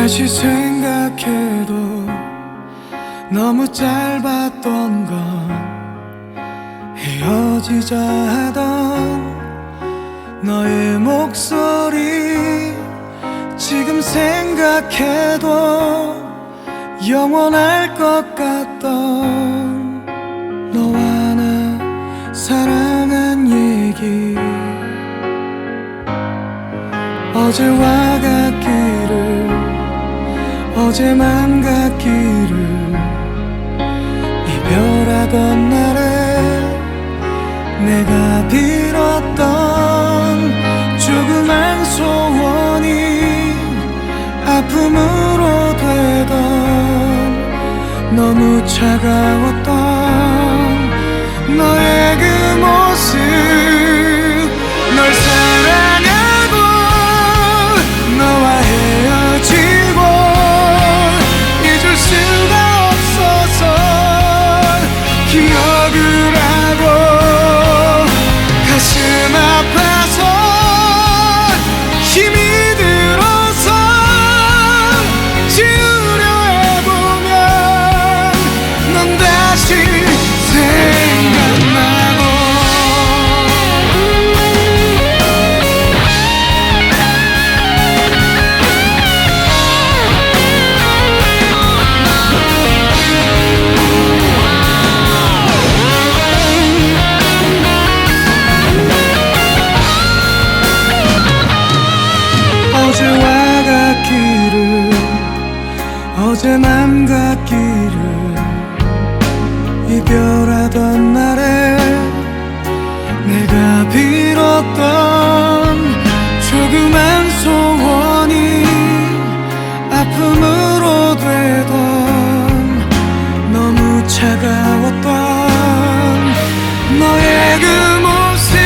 다시 생각해도 너무 짧았던 건 헤어지자 하던 너의 목소리 지금 생각해도 영원할 것 같던 너와 나 사랑한 얘기 어제와 같기를 어제만 같기를 이별하던 날에 내가 빌었던 조그만 소원이 아픔으로 되던 너무 차가웠던 너의 그 모습 널 사랑하고 너와 헤어지고 잊을 수가 없어서 기억을 하고 가슴 아파서 힘이 들어서 지우려 해보면 넌 다시 생각나고 어제와 같기를 어제만 같기를 이별하던 날에 내가 빌었던 조그만 소원이 아픔으로 되던 너무 차가웠던 너의 그 모습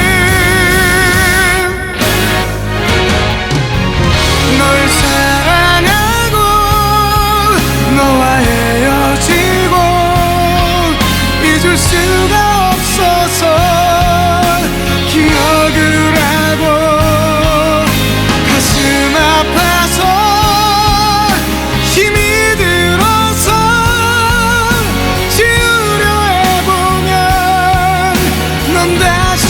널 사랑하고 너와 헤어지고 잊을 수가 없어서 기억을 하고 가슴 아파서 힘이 들어서 지우려 해보면 넌 다시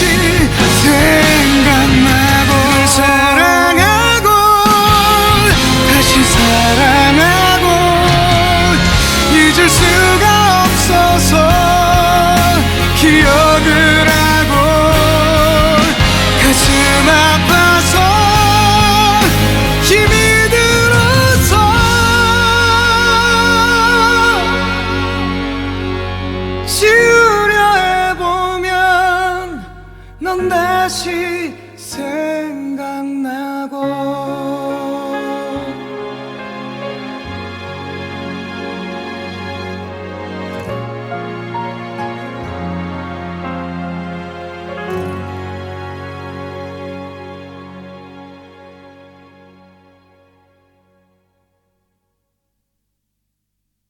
생각나고 널 사랑하고 다시 사랑하고 잊을 수가 없어서 기억을 하고 가슴 아파서 힘이 들어서 지우려 해보면 넌 다시